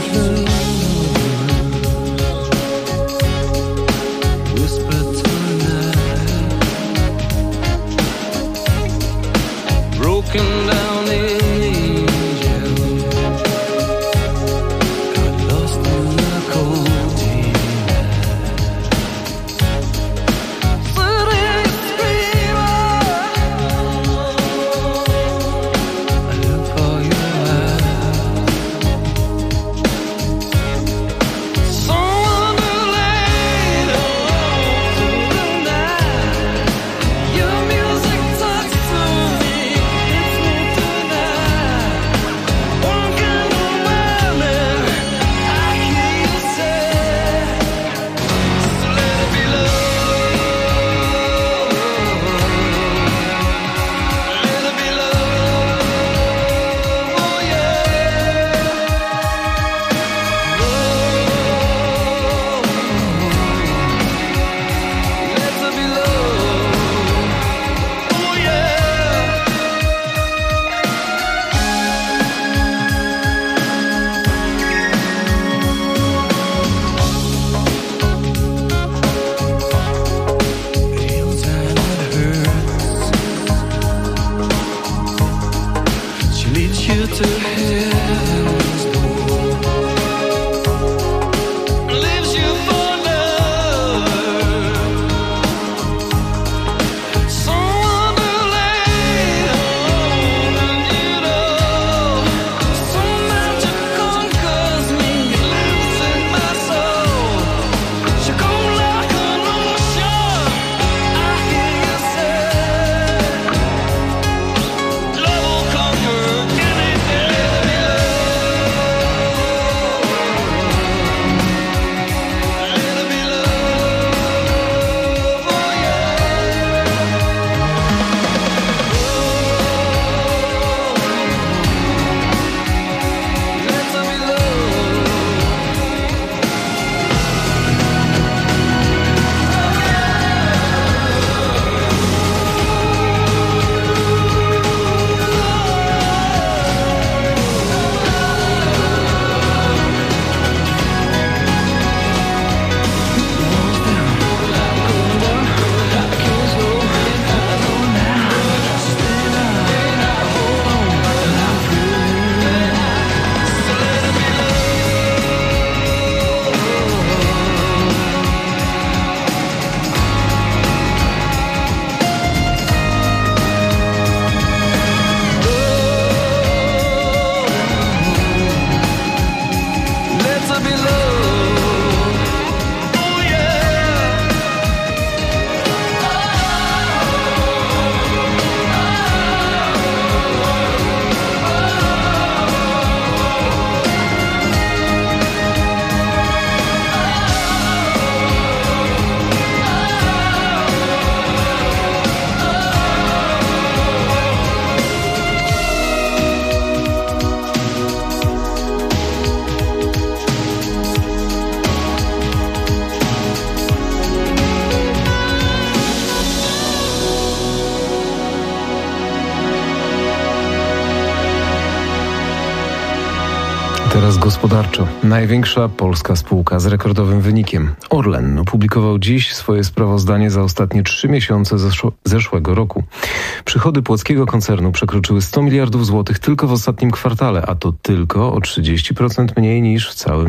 S3: Teraz gospodarczo. Największa polska spółka z rekordowym wynikiem. Orlen opublikował dziś swoje sprawozdanie za ostatnie 3 miesiące zeszłego roku. Przychody płockiego koncernu przekroczyły 100 miliardów złotych tylko w ostatnim kwartale, a to tylko o 30% mniej niż w całym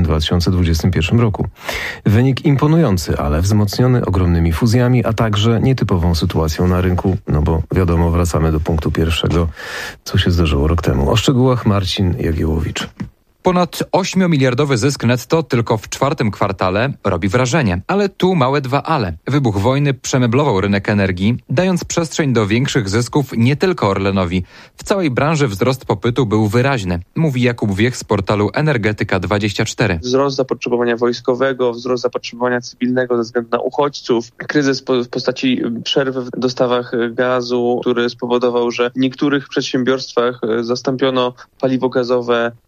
S3: 2021 roku. Wynik imponujący, ale wzmocniony ogromnymi fuzjami, a także nietypową sytuacją na rynku, no bo wiadomo, wracamy do punktu pierwszego, co się zdarzyło rok temu. O szczegółach Marcin Jagiełowicz.
S12: Ponad 8-miliardowy zysk netto tylko w czwartym kwartale robi wrażenie. Ale tu małe dwa ale. Wybuch wojny przemeblował rynek energii, dając przestrzeń do większych zysków nie tylko Orlenowi. W całej branży wzrost popytu był wyraźny, mówi Jakub Wiech z portalu Energetyka24.
S13: Wzrost zapotrzebowania wojskowego, wzrost zapotrzebowania cywilnego ze względu na uchodźców, kryzys w postaci przerwy w dostawach gazu, który spowodował, że w niektórych przedsiębiorstwach zastąpiono paliwo gazowe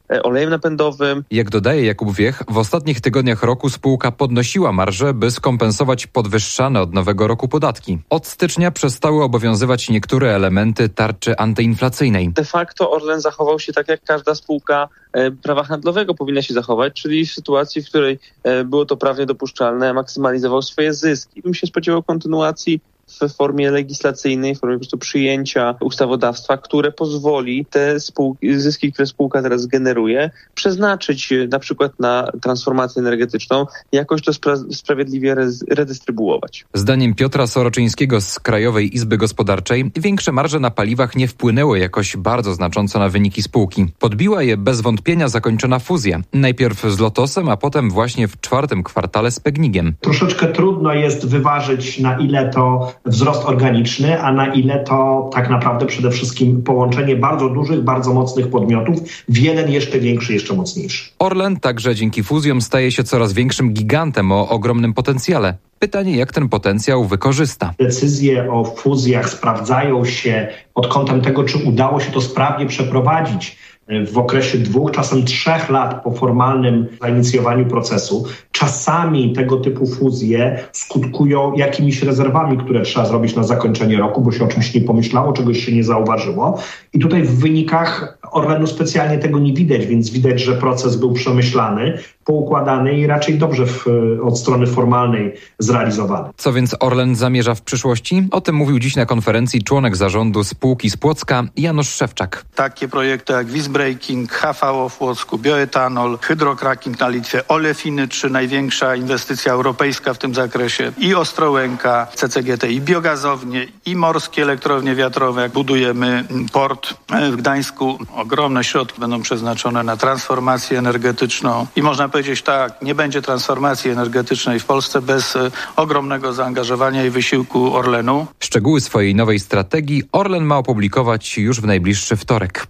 S13: olejem napędowym.
S12: Jak dodaje Jakub Wiech, w ostatnich tygodniach roku spółka podnosiła marżę, by skompensować podwyższane od nowego roku podatki. Od stycznia przestały obowiązywać niektóre elementy tarczy antyinflacyjnej.
S13: De facto Orlen zachował się tak, jak każda spółka prawa handlowego powinna się zachować, czyli w sytuacji, w której było to prawnie dopuszczalne, maksymalizował swoje zyski. Bym się spodziewał kontynuacji w formie legislacyjnej, w formie po prostu przyjęcia ustawodawstwa, które pozwoli te zyski, które spółka teraz generuje, przeznaczyć na przykład na transformację energetyczną, jakoś to sprawiedliwie redystrybuować.
S12: Zdaniem Piotra Soroczyńskiego z Krajowej Izby Gospodarczej większe marże na paliwach nie wpłynęły jakoś bardzo znacząco na wyniki spółki. Podbiła je bez wątpienia zakończona fuzja. Najpierw z Lotosem, a potem właśnie w czwartym kwartale z PGNiG-iem.
S14: Troszeczkę trudno jest wyważyć, na ile to wzrost organiczny, a na ile to tak naprawdę przede wszystkim połączenie bardzo dużych, bardzo mocnych podmiotów w jeden jeszcze większy, jeszcze mocniejszy.
S12: Orlen także dzięki fuzjom staje się coraz większym gigantem o ogromnym potencjale. Pytanie, jak ten potencjał wykorzysta.
S14: Decyzje o fuzjach sprawdzają się pod kątem tego, czy udało się to sprawnie przeprowadzić w okresie 2, czasem 3 lat po formalnym zainicjowaniu procesu. Czasami tego typu fuzje skutkują jakimiś rezerwami, które trzeba zrobić na zakończenie roku, bo się o czymś nie pomyślało, czegoś się nie zauważyło. I tutaj w wynikach Orlenu specjalnie tego nie widać, więc widać, że proces był przemyślany, poukładany i raczej dobrze od strony formalnej zrealizowany.
S12: Co więc Orlen zamierza w przyszłości? O tym mówił dziś na konferencji członek zarządu spółki z Płocka Janusz Szewczak.
S15: Takie projekty jak Wisbreaking, HVO w Płocku, bioetanol, hydrokraking na Litwie, olefiny 3, największa inwestycja europejska w tym zakresie, i Ostrołęka, CCGT, i biogazownie, i morskie elektrownie wiatrowe. Jak budujemy port w Gdańsku, ogromne środki będą przeznaczone na transformację energetyczną i można powiedzieć tak, nie będzie transformacji energetycznej w Polsce bez ogromnego zaangażowania i wysiłku Orlenu.
S12: Szczegóły swojej nowej strategii Orlen ma opublikować już w najbliższy wtorek.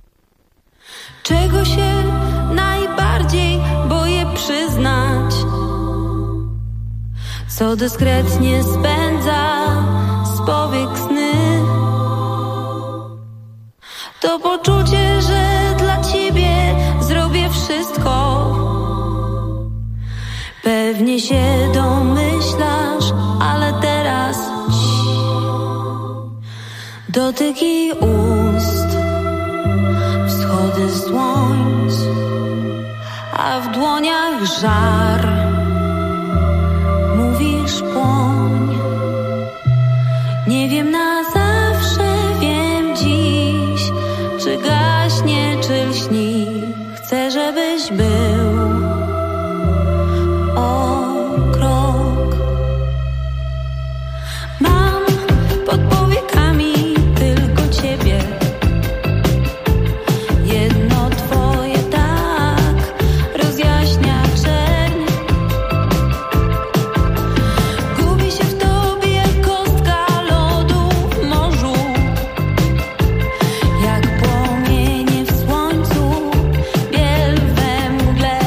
S16: Czego się najbardziej boję przyznać? Co dyskretnie spędza z powiek sny? To poczucie, że dla ciebie zrobię wszystko. Pewnie się domyślasz, ale teraz dotyki ust, wschody słońc, a w dłoniach żar. Mówisz płoń, nie wiem na zawsze, wiem dziś, czy gaśnie, czy lśni. Chcę, żebyś był o krok. Mam pod powiekami tylko ciebie. Jedno twoje tak rozjaśnia czerń. Gubi się w tobie jak kostka lodu w morzu, jak płomienie w słońcu, biel we mgle.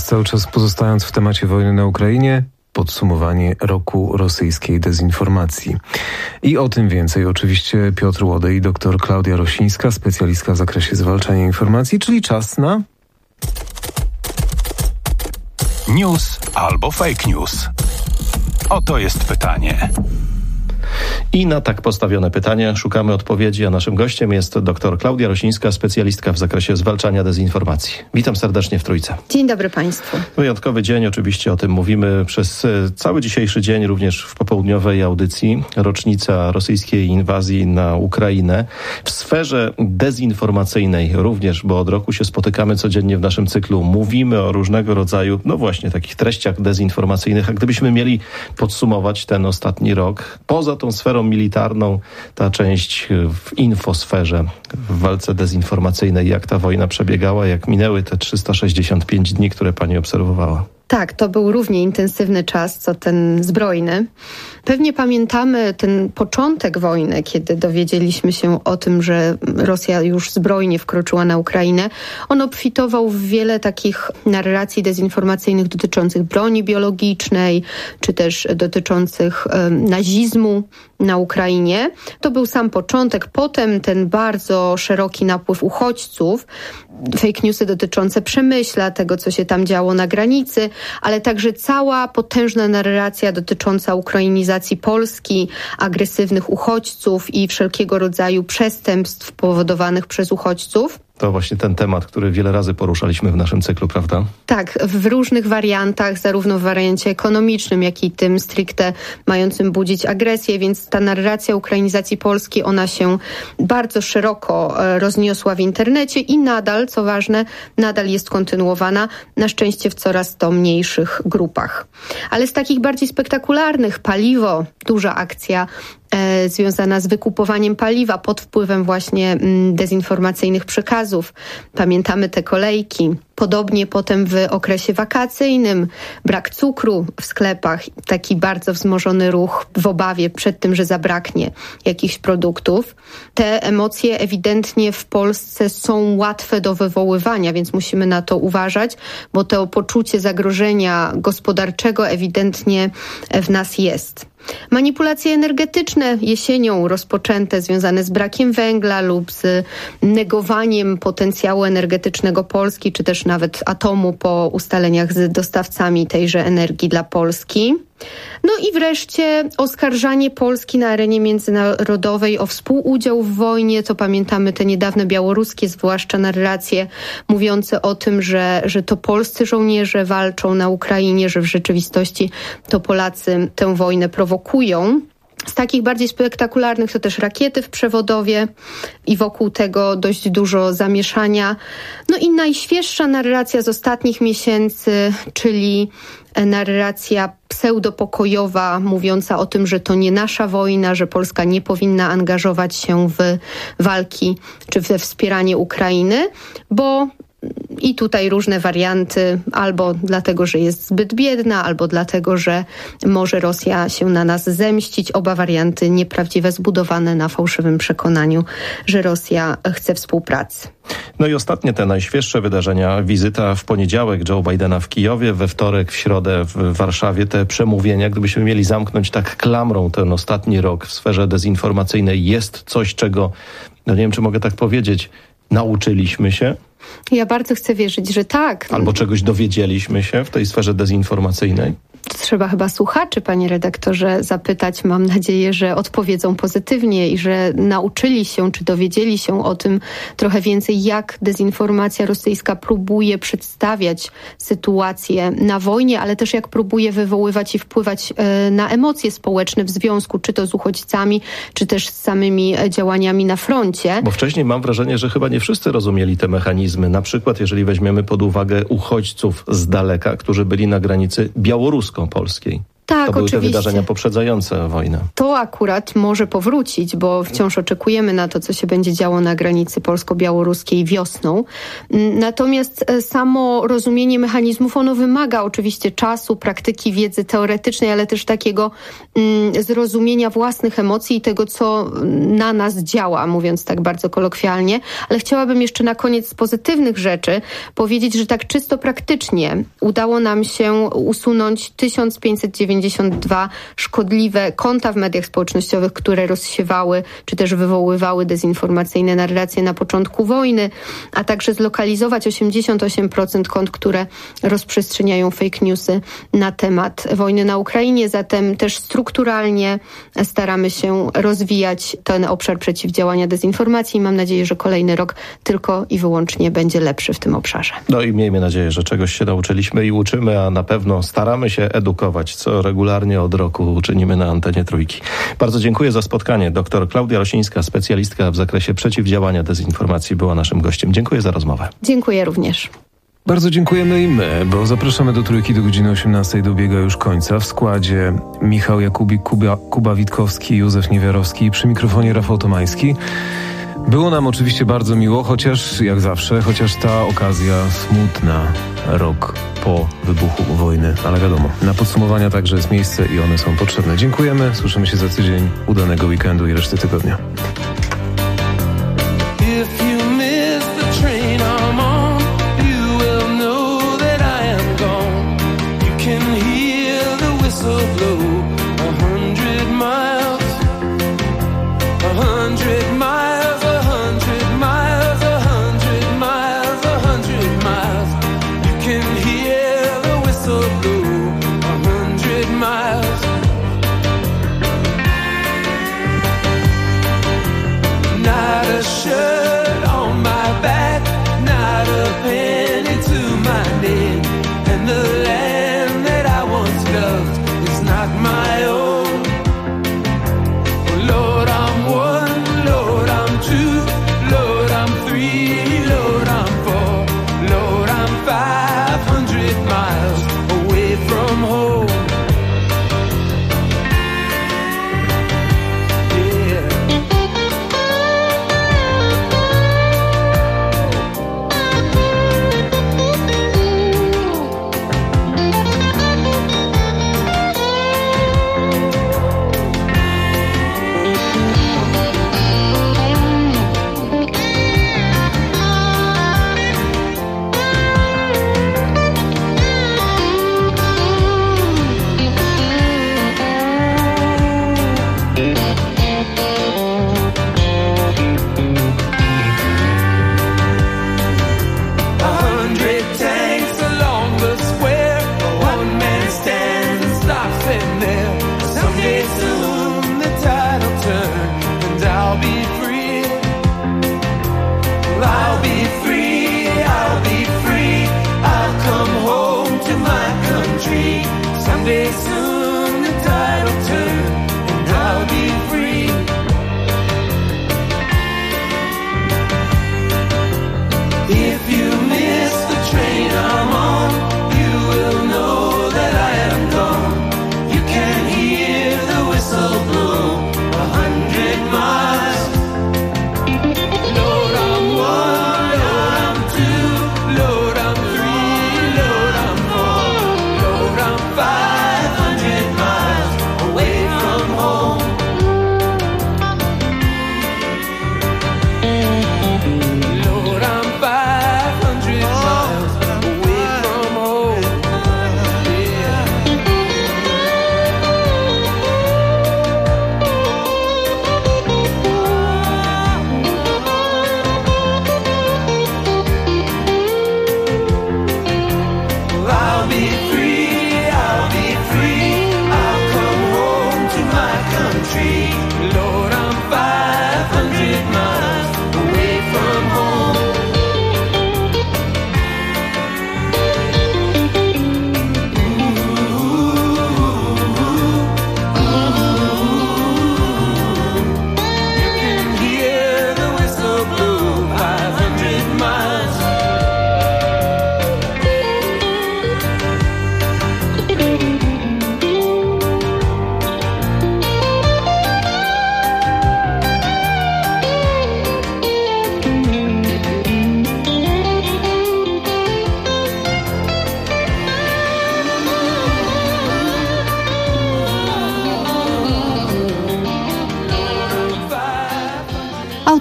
S3: cały czas pozostając w temacie wojny na Ukrainie, podsumowanie roku rosyjskiej dezinformacji. I o tym więcej oczywiście Piotr Łodej i dr Klaudia Rosińska, specjalistka w zakresie zwalczania informacji, czyli czas na...
S6: News albo fake news? Oto jest pytanie.
S7: I na tak postawione pytanie szukamy odpowiedzi, a naszym gościem jest dr Klaudia Rosińska, specjalistka w zakresie zwalczania dezinformacji. Witam serdecznie w Trójce.
S17: Dzień dobry Państwu.
S7: Wyjątkowy dzień, oczywiście o tym mówimy przez cały dzisiejszy dzień, również w popołudniowej audycji. Rocznica rosyjskiej inwazji na Ukrainę. W sferze dezinformacyjnej również, bo od roku się spotykamy codziennie w naszym cyklu. Mówimy o różnego rodzaju, no właśnie, takich treściach dezinformacyjnych. A gdybyśmy mieli podsumować ten ostatni rok, poza tą sferą militarną, ta część w infosferze, w walce dezinformacyjnej, jak ta wojna przebiegała, jak minęły te 365 dni, które pani obserwowała?
S17: Tak, to był równie intensywny czas, co ten zbrojny. Pewnie pamiętamy ten początek wojny, kiedy dowiedzieliśmy się o tym, że Rosja już zbrojnie wkroczyła na Ukrainę. On obfitował w wiele takich narracji dezinformacyjnych dotyczących broni biologicznej, czy też dotyczących nazizmu na Ukrainie. To był sam początek. Potem ten bardzo szeroki napływ uchodźców, fake newsy dotyczące Przemyśla, tego, co się tam działo na granicy, ale także cała potężna narracja dotycząca ukrainizacji Polski, agresywnych uchodźców i wszelkiego rodzaju przestępstw powodowanych przez uchodźców.
S7: To właśnie ten temat, który wiele razy poruszaliśmy w naszym cyklu, prawda?
S17: Tak, w różnych wariantach, zarówno w wariancie ekonomicznym, jak i tym stricte mającym budzić agresję, więc ta narracja ukrainizacji Polski, ona się bardzo szeroko rozniosła w internecie i nadal, co ważne, nadal jest kontynuowana, na szczęście w coraz to mniejszych grupach. Ale z takich bardziej spektakularnych, paliwo, duża akcja związana z wykupowaniem paliwa pod wpływem właśnie dezinformacyjnych przekazów. Pamiętamy te kolejki. Podobnie potem w okresie wakacyjnym brak cukru w sklepach, taki bardzo wzmożony ruch w obawie przed tym, że zabraknie jakichś produktów. Te emocje ewidentnie w Polsce są łatwe do wywoływania, więc musimy na to uważać, bo to poczucie zagrożenia gospodarczego ewidentnie w nas jest. Manipulacje energetyczne jesienią rozpoczęte, związane z brakiem węgla lub z negowaniem potencjału energetycznego Polski, czy też nawet atomu po ustaleniach z dostawcami tejże energii dla Polski. No i wreszcie oskarżanie Polski na arenie międzynarodowej o współudział w wojnie. To pamiętamy te niedawne białoruskie, zwłaszcza narracje mówiące o tym, że to polscy żołnierze walczą na Ukrainie, że w rzeczywistości to Polacy tę wojnę prowokują. Z takich bardziej spektakularnych to też rakiety w Przewodowie i wokół tego dość dużo zamieszania. No i najświeższa narracja z ostatnich miesięcy, czyli narracja pseudopokojowa, mówiąca o tym, że to nie nasza wojna, że Polska nie powinna angażować się w walki czy we wspieranie Ukrainy, bo i tutaj różne warianty, albo dlatego, że jest zbyt biedna, albo dlatego, że może Rosja się na nas zemścić. Oba warianty nieprawdziwe, zbudowane na fałszywym przekonaniu, że Rosja chce współpracy.
S7: No i ostatnie te najświeższe wydarzenia. Wizyta w poniedziałek Joe Bidena w Kijowie, we wtorek, w środę w Warszawie. Te przemówienia, gdybyśmy mieli zamknąć tak klamrą ten ostatni rok w sferze dezinformacyjnej, jest coś, czego, no nie wiem, czy mogę tak powiedzieć, nauczyliśmy się?
S17: Ja bardzo chcę wierzyć, że tak.
S7: Albo czegoś dowiedzieliśmy się w tej sferze dezinformacyjnej?
S17: Trzeba chyba słuchaczy, panie redaktorze, zapytać. Mam nadzieję, że odpowiedzą pozytywnie i że nauczyli się, czy dowiedzieli się o tym trochę więcej, jak dezinformacja rosyjska próbuje przedstawiać sytuację na wojnie, ale też jak próbuje wywoływać i wpływać na emocje społeczne w związku, czy to z uchodźcami, czy też z samymi działaniami na froncie.
S7: Bo wcześniej mam wrażenie, że chyba nie wszyscy rozumieli te mechanizmy. Na przykład, jeżeli weźmiemy pod uwagę uchodźców z daleka, którzy byli na granicy białorusko-polskiej.
S17: Tak,
S7: to były
S17: oczywiście.
S7: te wydarzenia poprzedzające wojnę.
S17: To akurat może powrócić, bo wciąż oczekujemy na to, co się będzie działo na granicy polsko-białoruskiej wiosną. Natomiast samo rozumienie mechanizmów, ono wymaga oczywiście czasu, praktyki, wiedzy teoretycznej, ale też takiego zrozumienia własnych emocji i tego, co na nas działa, mówiąc tak bardzo kolokwialnie. Ale chciałabym jeszcze na koniec z pozytywnych rzeczy powiedzieć, że tak czysto praktycznie udało nam się usunąć 1592 szkodliwe konta w mediach społecznościowych, które rozsiewały czy też wywoływały dezinformacyjne narracje na początku wojny, a także zlokalizować 88% kont, które rozprzestrzeniają fake newsy na temat wojny na Ukrainie. Zatem też strukturalnie staramy się rozwijać ten obszar przeciwdziałania dezinformacji i mam nadzieję, że kolejny rok tylko i wyłącznie będzie lepszy w tym obszarze.
S7: No i miejmy nadzieję, że czegoś się nauczyliśmy i uczymy, a na pewno staramy się edukować, co regularnie od roku czynimy na antenie Trójki. Bardzo dziękuję za spotkanie. Dr Klaudia Rosińska, specjalistka w zakresie przeciwdziałania dezinformacji, była naszym gościem. Dziękuję za rozmowę.
S17: Dziękuję również.
S3: Bardzo dziękujemy i my, bo zapraszamy do Trójki do godziny 18. Dobiega już końca. W składzie Michał Jakubik, Kuba Witkowski, Józef Niewiarowski i przy mikrofonie Rafał Tomański. Było nam oczywiście bardzo miło, chociaż jak zawsze, ta okazja smutna, rok po wybuchu wojny, ale wiadomo, na podsumowania także jest miejsce i one są potrzebne. Dziękujemy, słyszymy się za tydzień, udanego weekendu i reszty tygodnia.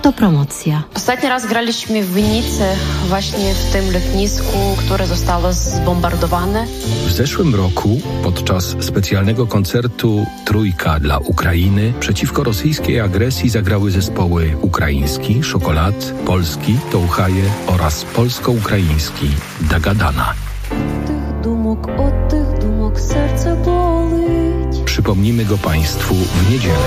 S1: Autopromocja.
S18: Ostatni raz graliśmy w Winnicy, właśnie w tym lotnisku, które zostało zbombardowane.
S11: W zeszłym roku podczas specjalnego koncertu Trójka dla Ukrainy przeciwko rosyjskiej agresji zagrały zespoły ukraiński, Szokolad, polski, Touchaje oraz polsko-ukraiński Dagadana.
S16: Od tych dumok serce bolить.
S11: Przypomnimy go Państwu w niedzielę.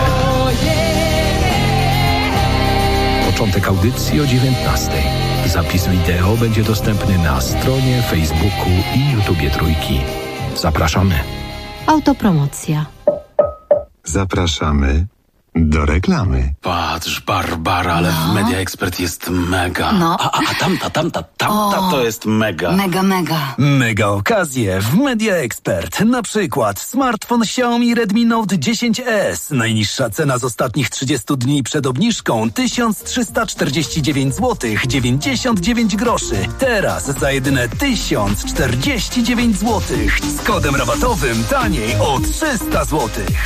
S11: Początek audycji o 19:00. Zapis wideo będzie dostępny na stronie, Facebooku i YouTubie Trójki. Zapraszamy.
S1: Autopromocja.
S2: Zapraszamy do reklamy.
S5: Patrz, Barbara, ale w Media Expert jest mega.
S19: No.
S5: A tamta to jest mega.
S19: Mega.
S20: Mega okazje w Media Expert. Na przykład smartfon Xiaomi Redmi Note 10S. Najniższa cena z ostatnich 30 dni przed obniżką 1349 zł 99 groszy. Teraz za jedyne 1049 zł. Z kodem rabatowym taniej o 300 zł.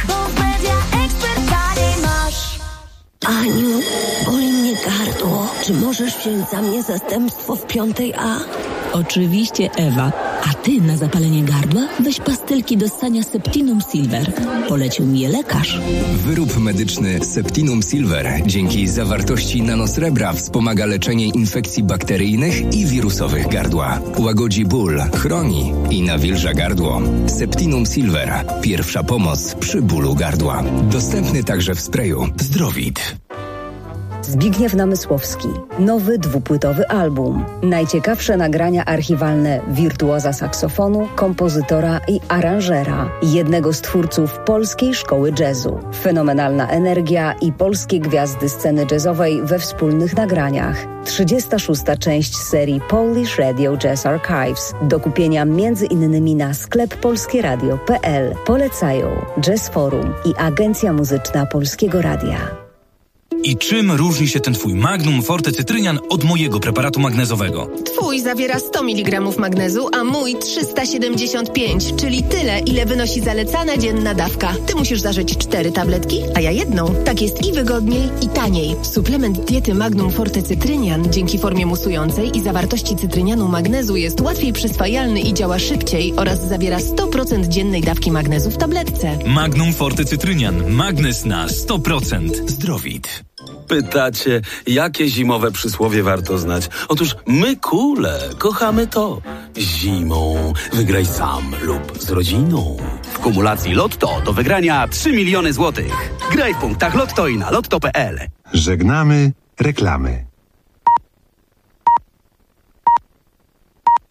S27: Aniu, boli mnie gardło. Czy możesz wziąć za mnie zastępstwo w 5A?
S21: Oczywiście, Ewa. A ty na zapalenie gardła weź pastylki do ssania Septinum Silver. Polecił mi je lekarz.
S22: Wyrób medyczny Septinum Silver dzięki zawartości nanosrebra wspomaga leczenie infekcji bakteryjnych i wirusowych gardła. Łagodzi ból, chroni i nawilża gardło. Septinum Silver. Pierwsza pomoc przy bólu gardła. Dostępny także w sprayu Zdrowit.
S27: Zbigniew Namysłowski. Nowy dwupłytowy album. Najciekawsze nagrania archiwalne wirtuoza saksofonu, kompozytora i aranżera. Jednego z twórców polskiej szkoły jazzu. Fenomenalna energia i polskie gwiazdy sceny jazzowej we wspólnych nagraniach. 36. część serii Polish Radio Jazz Archives. Do kupienia m.in. na sklep polskieradio.pl. Polecają Jazz Forum i Agencja Muzyczna Polskiego Radia.
S23: I czym różni się ten twój Magnum Forte Cytrynian od mojego preparatu magnezowego?
S24: Twój zawiera 100 mg magnezu, a mój 375, czyli tyle, ile wynosi zalecana dzienna dawka. Ty musisz zażyć 4 tabletki, a ja jedną. Tak jest i wygodniej, i taniej. Suplement diety Magnum Forte Cytrynian dzięki formie musującej i zawartości cytrynianu magnezu jest łatwiej przyswajalny i działa szybciej oraz zawiera 100% dziennej dawki magnezu w tabletce.
S23: Magnum Forte Cytrynian. Magnez na 100%. Zdrowit.
S5: Pytacie, jakie zimowe przysłowie warto znać? Otóż my kule kochamy to. Zimą wygraj sam lub z rodziną.
S29: W kumulacji Lotto do wygrania 3 miliony złotych. Graj w punktach Lotto i na lotto.pl.
S2: Żegnamy reklamy.